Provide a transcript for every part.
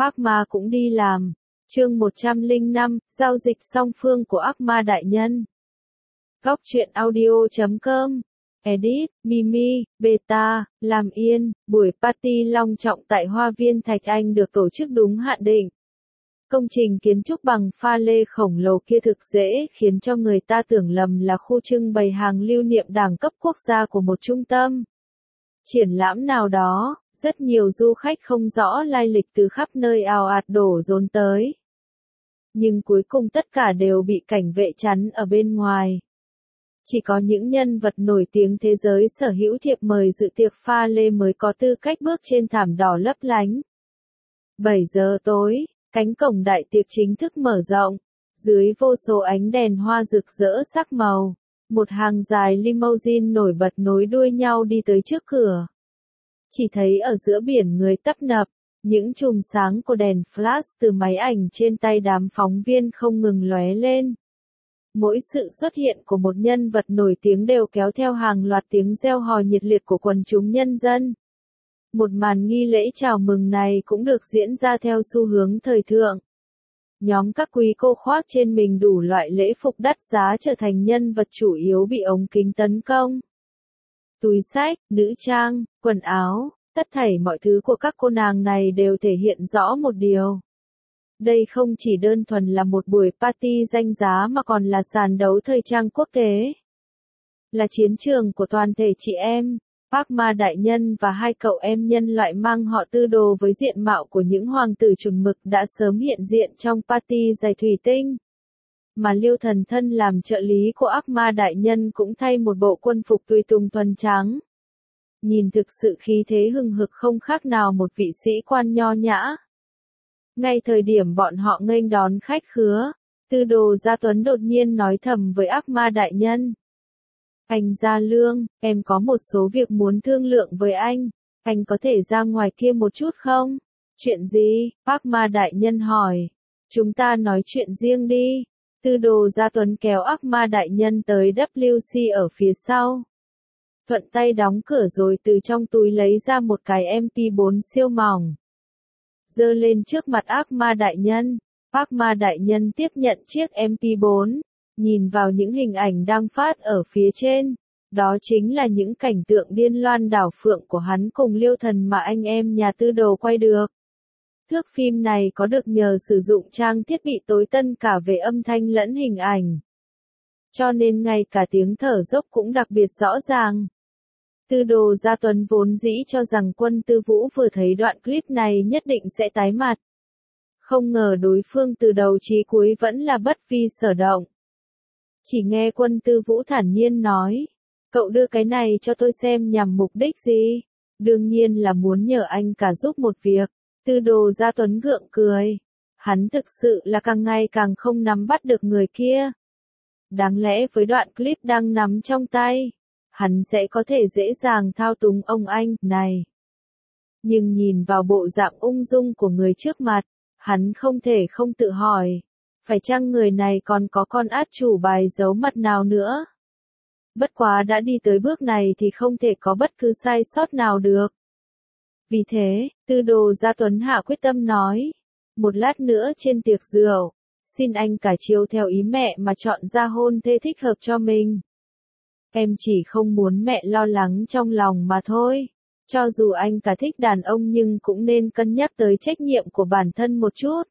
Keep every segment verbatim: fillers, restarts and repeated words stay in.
Park Ma cũng đi làm. Chương một trăm lẻ năm, giao dịch song phương của ác ma đại nhân. Góc truyện audio chấm com. Edit, Mimi, Beta, làm yên, buổi party long trọng tại Hoa viên Thạch Anh được tổ chức đúng hạn định. Công trình kiến trúc bằng pha lê khổng lồ kia thực dễ khiến cho người ta tưởng lầm là khu trưng bày hàng lưu niệm đẳng cấp quốc gia của một trung tâm triển lãm nào đó. Rất nhiều du khách không rõ lai lịch từ khắp nơi ào ạt đổ dồn tới. Nhưng cuối cùng tất cả đều bị cảnh vệ chắn ở bên ngoài. Chỉ có những nhân vật nổi tiếng thế giới sở hữu thiệp mời dự tiệc pha lê mới có tư cách bước trên thảm đỏ lấp lánh. bảy giờ tối, cánh cổng đại tiệc chính thức mở rộng. Dưới vô số ánh đèn hoa rực rỡ sắc màu, một hàng dài limousine nổi bật nối đuôi nhau đi tới trước cửa. Chỉ thấy ở giữa biển người tấp nập, những chùm sáng của đèn flash từ máy ảnh trên tay đám phóng viên không ngừng lóe lên. Mỗi sự xuất hiện của một nhân vật nổi tiếng đều kéo theo hàng loạt tiếng reo hò nhiệt liệt của quần chúng nhân dân. Một màn nghi lễ chào mừng này cũng được diễn ra theo xu hướng thời thượng. Nhóm các quý cô khoác trên mình đủ loại lễ phục đắt giá trở thành nhân vật chủ yếu bị ống kính tấn công. Túi xách, nữ trang, quần áo, tất thảy mọi thứ của các cô nàng này đều thể hiện rõ một điều. Đây không chỉ đơn thuần là một buổi party danh giá mà còn là sàn đấu thời trang quốc tế. Là chiến trường của toàn thể chị em. Park Ma đại nhân và hai cậu em nhân loại mang họ Tư Đồ với diện mạo của những hoàng tử chuẩn mực đã sớm hiện diện trong party giày thủy tinh. Mà Liêu Thần Thân làm trợ lý của ác ma đại nhân cũng thay một bộ quân phục tùy tùng thuần trắng. Nhìn thực sự khí thế hừng hực không khác nào một vị sĩ quan nho nhã. Ngay thời điểm bọn họ nghênh đón khách khứa, Tư Đồ Gia Tuấn đột nhiên nói thầm với ác ma đại nhân. Anh Gia Lương, em có một số việc muốn thương lượng với anh, anh có thể ra ngoài kia một chút không? Chuyện gì? Park Ma đại nhân hỏi. Chúng ta nói chuyện riêng đi. Tư Đồ Gia Tuấn kéo ác ma đại nhân tới W C ở phía sau. Thuận tay đóng cửa rồi từ trong túi lấy ra một cái em pê bốn siêu mỏng. Giơ lên trước mặt ác ma đại nhân. Park Ma đại nhân tiếp nhận chiếc em pê bốn. Nhìn vào những hình ảnh đang phát ở phía trên. Đó chính là những cảnh tượng điên loan đảo phượng của hắn cùng Liêu Thần mà anh em nhà Tư Đồ quay được. Thước phim này có được nhờ sử dụng trang thiết bị tối tân cả về âm thanh lẫn hình ảnh. Cho nên ngay cả tiếng thở dốc cũng đặc biệt rõ ràng. Tư Đồ Gia Tuấn vốn dĩ cho rằng Quân Tư Vũ vừa thấy đoạn clip này nhất định sẽ tái mặt. Không ngờ đối phương từ đầu chí cuối vẫn là bất vi sở động. Chỉ nghe Quân Tư Vũ thản nhiên nói. Cậu đưa cái này cho tôi xem nhằm mục đích gì? Đương nhiên là muốn nhờ anh cả giúp một việc. Tư Đồ Gia Tuấn gượng cười. Hắn thực sự là càng ngày càng không nắm bắt được người kia. Đáng lẽ với đoạn clip đang nắm trong tay, hắn sẽ có thể dễ dàng thao túng ông anh này. Nhưng nhìn vào bộ dạng ung dung của người trước mặt, hắn không thể không tự hỏi. Phải chăng người này còn có con át chủ bài giấu mặt nào nữa? Bất quá đã đi tới bước này thì không thể có bất cứ sai sót nào được. Vì thế, Tư Đồ Gia Tuấn hạ quyết tâm nói. Một lát nữa trên tiệc rượu, xin anh cả chiều theo ý mẹ mà chọn ra hôn thê thích hợp cho mình. Em chỉ không muốn mẹ lo lắng trong lòng mà thôi. Cho dù anh cả thích đàn ông nhưng cũng nên cân nhắc tới trách nhiệm của bản thân một chút.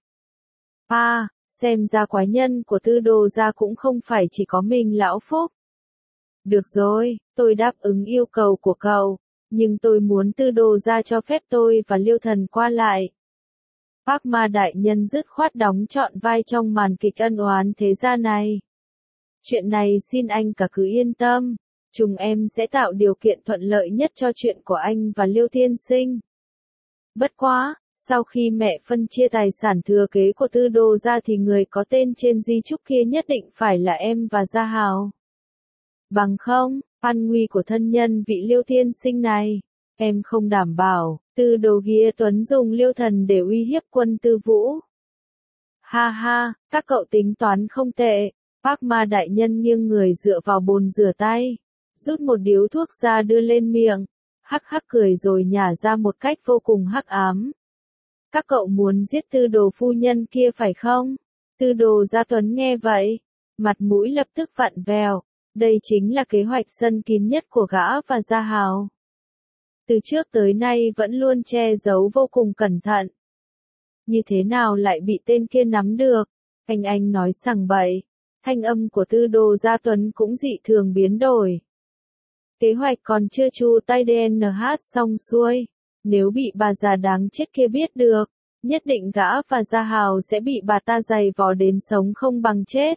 À, xem ra quái nhân của Tư Đồ Gia cũng không phải chỉ có mình lão Phúc. Được rồi, tôi đáp ứng yêu cầu của cậu. Nhưng tôi muốn Tư Đồ Gia cho phép tôi và Liêu Thần qua lại. Park Ma đại nhân dứt khoát đóng trọn vai trong màn kịch ân oán thế gia này. Chuyện này xin anh cả cứ yên tâm. Chúng em sẽ tạo điều kiện thuận lợi nhất cho chuyện của anh và Liêu Thiên Sinh. Bất quá, sau khi mẹ phân chia tài sản thừa kế của Tư Đồ Gia thì người có tên trên di chúc kia nhất định phải là em và Gia Hào. Bằng không, an nguy của thân nhân vị Liêu Thiên Sinh này, em không đảm bảo. Tư Đồ Gia Tuấn dùng Liêu Thần để uy hiếp Quân Tư Vũ. Ha ha, các cậu tính toán không tệ. Park Ma đại nhân nghiêng người dựa vào bồn rửa tay, rút một điếu thuốc ra đưa lên miệng, hắc hắc cười rồi nhả ra một cách vô cùng hắc ám. Các cậu muốn giết Tư Đồ phu nhân kia phải không? Tư Đồ Gia Tuấn nghe vậy, mặt mũi lập tức vặn vẹo, đây chính là kế hoạch sân kín nhất của gã và Gia Hào. Từ trước tới nay vẫn luôn che giấu vô cùng cẩn thận. Như thế nào lại bị tên kia nắm được? Anh anh nói sằng bậy. Thanh âm của Tư Đồ Gia Tuấn cũng dị thường biến đổi. Kế hoạch còn chưa chu tay đê en hát xong xuôi. Nếu bị bà già đáng chết kia biết được, nhất định gã và Gia Hào sẽ bị bà ta giày vò đến sống không bằng chết.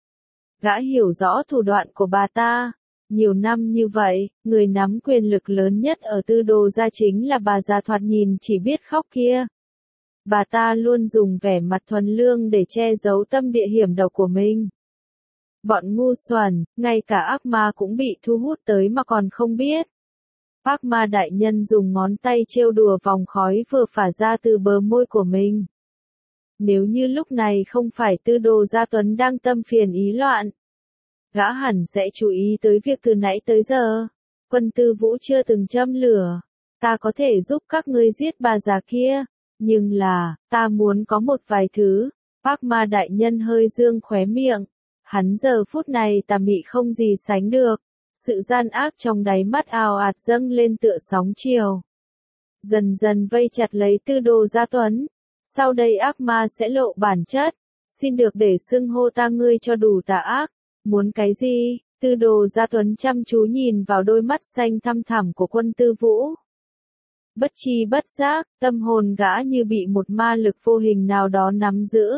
Gã hiểu rõ thủ đoạn của bà ta. Nhiều năm như vậy, người nắm quyền lực lớn nhất ở Tư Đồ gia chính là bà già thoạt nhìn chỉ biết khóc kia. Bà ta luôn dùng vẻ mặt thuần lương để che giấu tâm địa hiểm độc của mình. Bọn ngu xuẩn, ngay cả ác ma cũng bị thu hút tới mà còn không biết. Ác ma đại nhân dùng ngón tay trêu đùa vòng khói vừa phả ra từ bờ môi của mình. Nếu như lúc này không phải Tư Đồ Gia Tuấn đang tâm phiền ý loạn, gã hẳn sẽ chú ý tới việc từ nãy tới giờ, Quân Tư Vũ chưa từng châm lửa. Ta có thể giúp các ngươi giết bà già kia, nhưng là, ta muốn có một vài thứ. Ác ma đại nhân hơi dương khóe miệng. Hắn giờ phút này tà mị không gì sánh được. Sự gian ác trong đáy mắt ào ạt dâng lên tựa sóng chiều. Dần dần vây chặt lấy Tư Đồ Gia Tuấn. Sau đây ác ma sẽ lộ bản chất. Xin được để xưng hô ta ngươi cho đủ tà ác. Muốn cái gì? Tư Đồ Gia Tuấn chăm chú nhìn vào đôi mắt xanh thăm thẳm của Quân Tư Vũ. Bất chi bất giác, tâm hồn gã như bị một ma lực vô hình nào đó nắm giữ.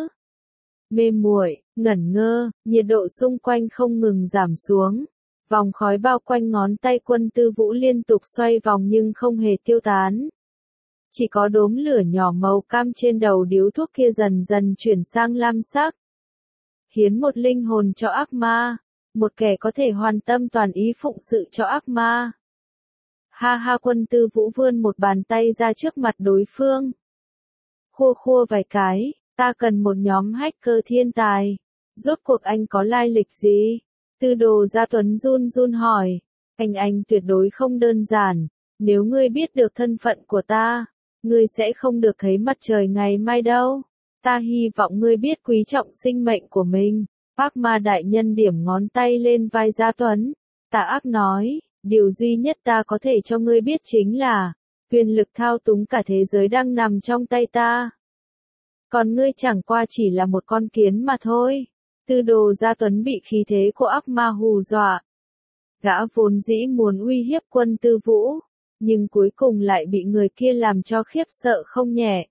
Mê muội, ngẩn ngơ, nhiệt độ xung quanh không ngừng giảm xuống. Vòng khói bao quanh ngón tay Quân Tư Vũ liên tục xoay vòng nhưng không hề tiêu tán. Chỉ có đốm lửa nhỏ màu cam trên đầu điếu thuốc kia dần dần chuyển sang lam sắc. Hiến một linh hồn cho ác ma, một kẻ có thể hoàn tâm toàn ý phụng sự cho ác ma. Ha ha, Quân Tư Vũ vươn một bàn tay ra trước mặt đối phương. Khua khua vài cái, ta cần một nhóm hacker thiên tài. Rốt cuộc anh có lai lịch gì? Tư Đồ Gia Tuấn run run hỏi. Anh anh tuyệt đối không đơn giản. Nếu ngươi biết được thân phận của ta, ngươi sẽ không được thấy mặt trời ngày mai đâu. Ta hy vọng ngươi biết quý trọng sinh mệnh của mình. Ác ma đại nhân điểm ngón tay lên vai Gia Tuấn. Tà ác nói, điều duy nhất ta có thể cho ngươi biết chính là, quyền lực thao túng cả thế giới đang nằm trong tay ta. Còn ngươi chẳng qua chỉ là một con kiến mà thôi. Tư Đồ Gia Tuấn bị khí thế của ác ma hù dọa. Gã vốn dĩ muốn uy hiếp Quân Tư Vũ, nhưng cuối cùng lại bị người kia làm cho khiếp sợ không nhẹ.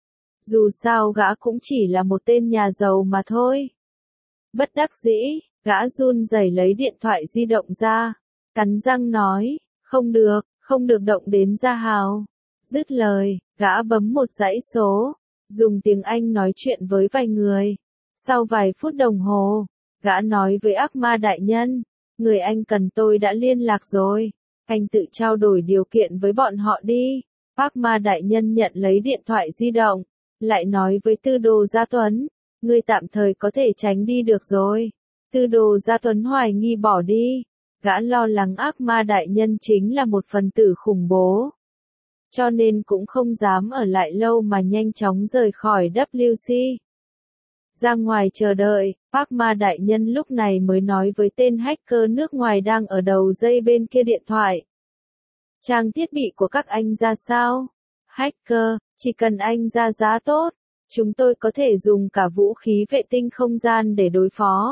Dù sao gã cũng chỉ là một tên nhà giàu mà thôi. Bất đắc dĩ, gã run rẩy lấy điện thoại di động ra, cắn răng nói, không được, không được động đến Gia Hào. Dứt lời, gã bấm một dãy số, dùng tiếng Anh nói chuyện với vài người. Sau vài phút đồng hồ, gã nói với ác ma đại nhân, người anh cần tôi đã liên lạc rồi, anh tự trao đổi điều kiện với bọn họ đi. Ác ma đại nhân nhận lấy điện thoại di động, lại nói với Tư Đồ Gia Tuấn, ngươi tạm thời có thể tránh đi được rồi. Tư Đồ Gia Tuấn hoài nghi bỏ đi, gã lo lắng ác ma đại nhân chính là một phần tử khủng bố. Cho nên cũng không dám ở lại lâu mà nhanh chóng rời khỏi W C. Ra ngoài chờ đợi, ác ma đại nhân lúc này mới nói với tên hacker nước ngoài đang ở đầu dây bên kia điện thoại. Trang thiết bị của các anh ra sao? Hacker, chỉ cần anh ra giá tốt, chúng tôi có thể dùng cả vũ khí vệ tinh không gian để đối phó.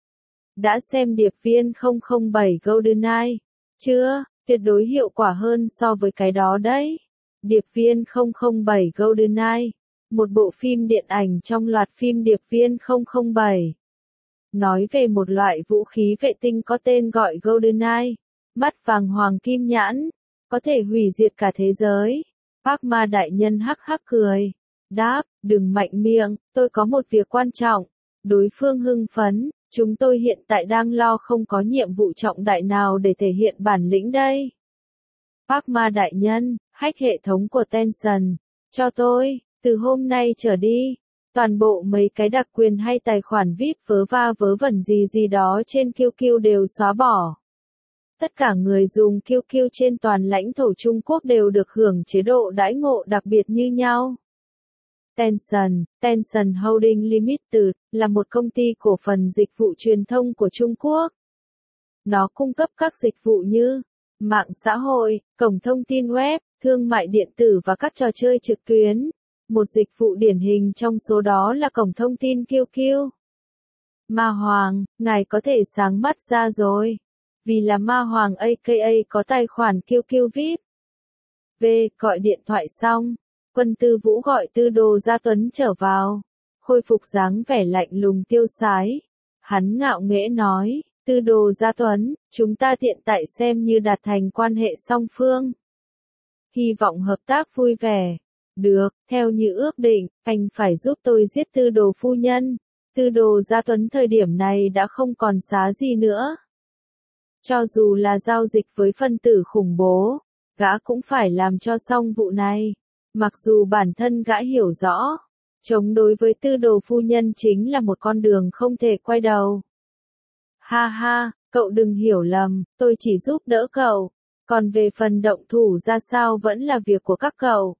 Đã xem điệp viên không không bảy GoldenEye? Chưa, tuyệt đối hiệu quả hơn so với cái đó đấy. Điệp viên không không bảy GoldenEye, một bộ phim điện ảnh trong loạt phim Điệp viên không không bảy. Nói về một loại vũ khí vệ tinh có tên gọi GoldenEye, mắt vàng hoàng kim nhãn, có thể hủy diệt cả thế giới. Ác ma đại nhân hắc hắc cười. Đáp, đừng mạnh miệng, tôi có một việc quan trọng. Đối phương hưng phấn, chúng tôi hiện tại đang lo không có nhiệm vụ trọng đại nào để thể hiện bản lĩnh đây. Ác ma đại nhân, hack hệ thống của Tencent, cho tôi, từ hôm nay trở đi, toàn bộ mấy cái đặc quyền hay tài khoản vi ai pi vớ va vớ vẩn gì gì đó trên Q Q đều xóa bỏ. Tất cả người dùng Q Q trên toàn lãnh thổ Trung Quốc đều được hưởng chế độ đãi ngộ đặc biệt như nhau. Tencent, Tencent Holding Limited, là một công ty cổ phần dịch vụ truyền thông của Trung Quốc. Nó cung cấp các dịch vụ như mạng xã hội, cổng thông tin web, thương mại điện tử và các trò chơi trực tuyến. Một dịch vụ điển hình trong số đó là cổng thông tin Q Q. Ma Hoàng, ngài có thể sáng mắt ra rồi. Vì là Ma Hoàng a ca a có tài khoản Q Q vi ai pi. V. Gọi điện thoại xong. Quân Tư Vũ gọi Tư Đồ Gia Tuấn trở vào. Khôi phục dáng vẻ lạnh lùng tiêu sái. Hắn ngạo nghễ nói, Tư Đồ Gia Tuấn, chúng ta hiện tại xem như đạt thành quan hệ song phương. Hy vọng hợp tác vui vẻ. Được, theo như ước định, anh phải giúp tôi giết Tư Đồ phu nhân. Tư Đồ Gia Tuấn thời điểm này đã không còn xá gì nữa. Cho dù là giao dịch với phân tử khủng bố, gã cũng phải làm cho xong vụ này. Mặc dù bản thân gã hiểu rõ, chống đối với Tư Đồ phu nhân chính là một con đường không thể quay đầu. Ha ha, cậu đừng hiểu lầm, tôi chỉ giúp đỡ cậu. Còn về phần động thủ ra sao vẫn là việc của các cậu.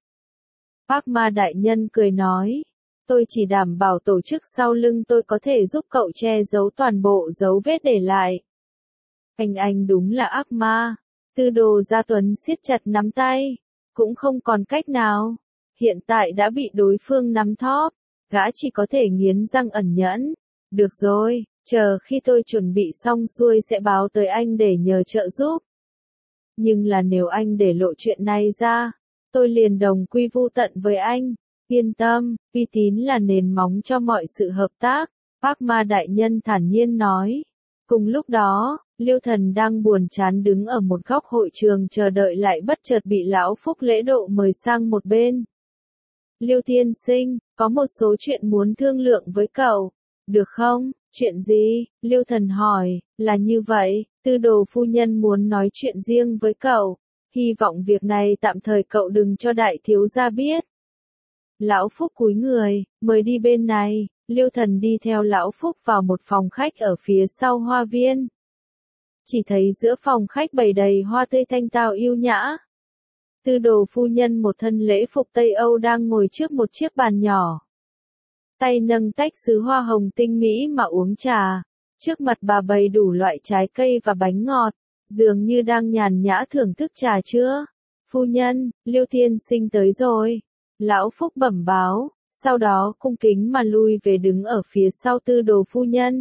Ác Ma đại nhân cười nói, tôi chỉ đảm bảo tổ chức sau lưng tôi có thể giúp cậu che giấu toàn bộ dấu vết để lại. Anh anh đúng là ác ma. Tư Đồ Gia Tuấn siết chặt nắm tay, cũng không còn cách nào. Hiện tại đã bị đối phương nắm thóp, gã chỉ có thể nghiến răng ẩn nhẫn. Được rồi, chờ khi tôi chuẩn bị xong xuôi sẽ báo tới anh để nhờ trợ giúp. Nhưng là nếu anh để lộ chuyện này ra, tôi liền đồng quy vu tận với anh. Yên tâm, uy tín là nền móng cho mọi sự hợp tác. Ác Ma đại nhân thản nhiên nói. Cùng lúc đó, Liêu Thần đang buồn chán đứng ở một góc hội trường chờ đợi lại bất chợt bị Lão Phúc lễ độ mời sang một bên. Liêu tiên sinh, có một số chuyện muốn thương lượng với cậu. Được không? Chuyện gì? Liêu Thần hỏi. Là như vậy, Tư Đồ phu nhân muốn nói chuyện riêng với cậu. Hy vọng việc này tạm thời cậu đừng cho đại thiếu gia biết. Lão Phúc cúi người, mời đi bên này. Liêu Thần đi theo Lão Phúc vào một phòng khách ở phía sau hoa viên. Chỉ thấy giữa phòng khách bày đầy hoa tươi thanh tao yêu nhã. Tư Đồ phu nhân một thân lễ phục Tây Âu đang ngồi trước một chiếc bàn nhỏ. Tay nâng tách sứ hoa hồng tinh mỹ mà uống trà. Trước mặt bà bày đủ loại trái cây và bánh ngọt, dường như đang nhàn nhã thưởng thức trà chữa. Phu nhân, Liêu tiên sinh tới rồi. Lão Phúc bẩm báo, sau đó cung kính mà lui về đứng ở phía sau Tư Đồ phu nhân.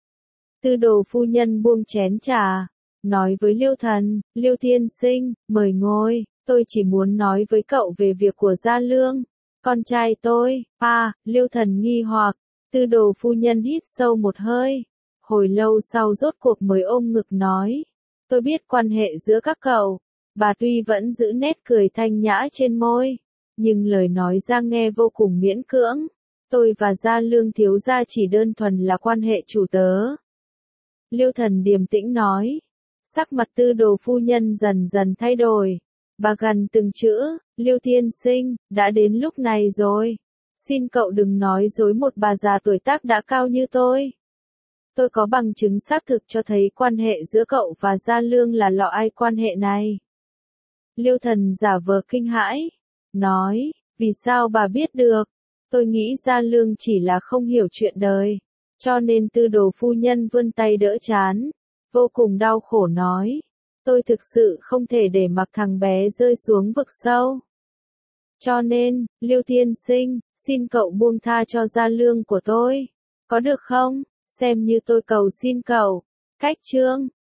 Tư Đồ phu nhân buông chén trà, nói với Liêu Thần, Liêu tiên sinh, mời ngồi, tôi chỉ muốn nói với cậu về việc của Gia Lương. Con trai tôi, à, Liêu Thần nghi hoặc, Tư Đồ phu nhân hít sâu một hơi. Hồi lâu sau rốt cuộc mới ôm ngực nói, tôi biết quan hệ giữa các cậu. Bà tuy vẫn giữ nét cười thanh nhã trên môi, nhưng lời nói ra nghe vô cùng miễn cưỡng. Tôi và Gia Lương thiếu gia chỉ đơn thuần là quan hệ chủ tớ. Liêu Thần điềm tĩnh nói. Sắc mặt Tư Đồ phu nhân dần dần thay đổi. Bà gần từng chữ, Liêu tiên sinh, đã đến lúc này rồi. Xin cậu đừng nói dối một bà già tuổi tác đã cao như tôi. Tôi có bằng chứng xác thực cho thấy quan hệ giữa cậu và Gia Lương là lọ ai quan hệ này. Liêu Thần giả vờ kinh hãi, nói, vì sao bà biết được? Tôi nghĩ Gia Lương chỉ là không hiểu chuyện đời. Cho nên Tư Đồ phu nhân vươn tay đỡ chán, vô cùng đau khổ nói. Tôi thực sự không thể để mặc thằng bé rơi xuống vực sâu. Cho nên, Liêu tiên sinh, xin cậu buông tha cho Gia Lương của tôi. Có được không? Xem như tôi cầu xin cậu. Cách chương,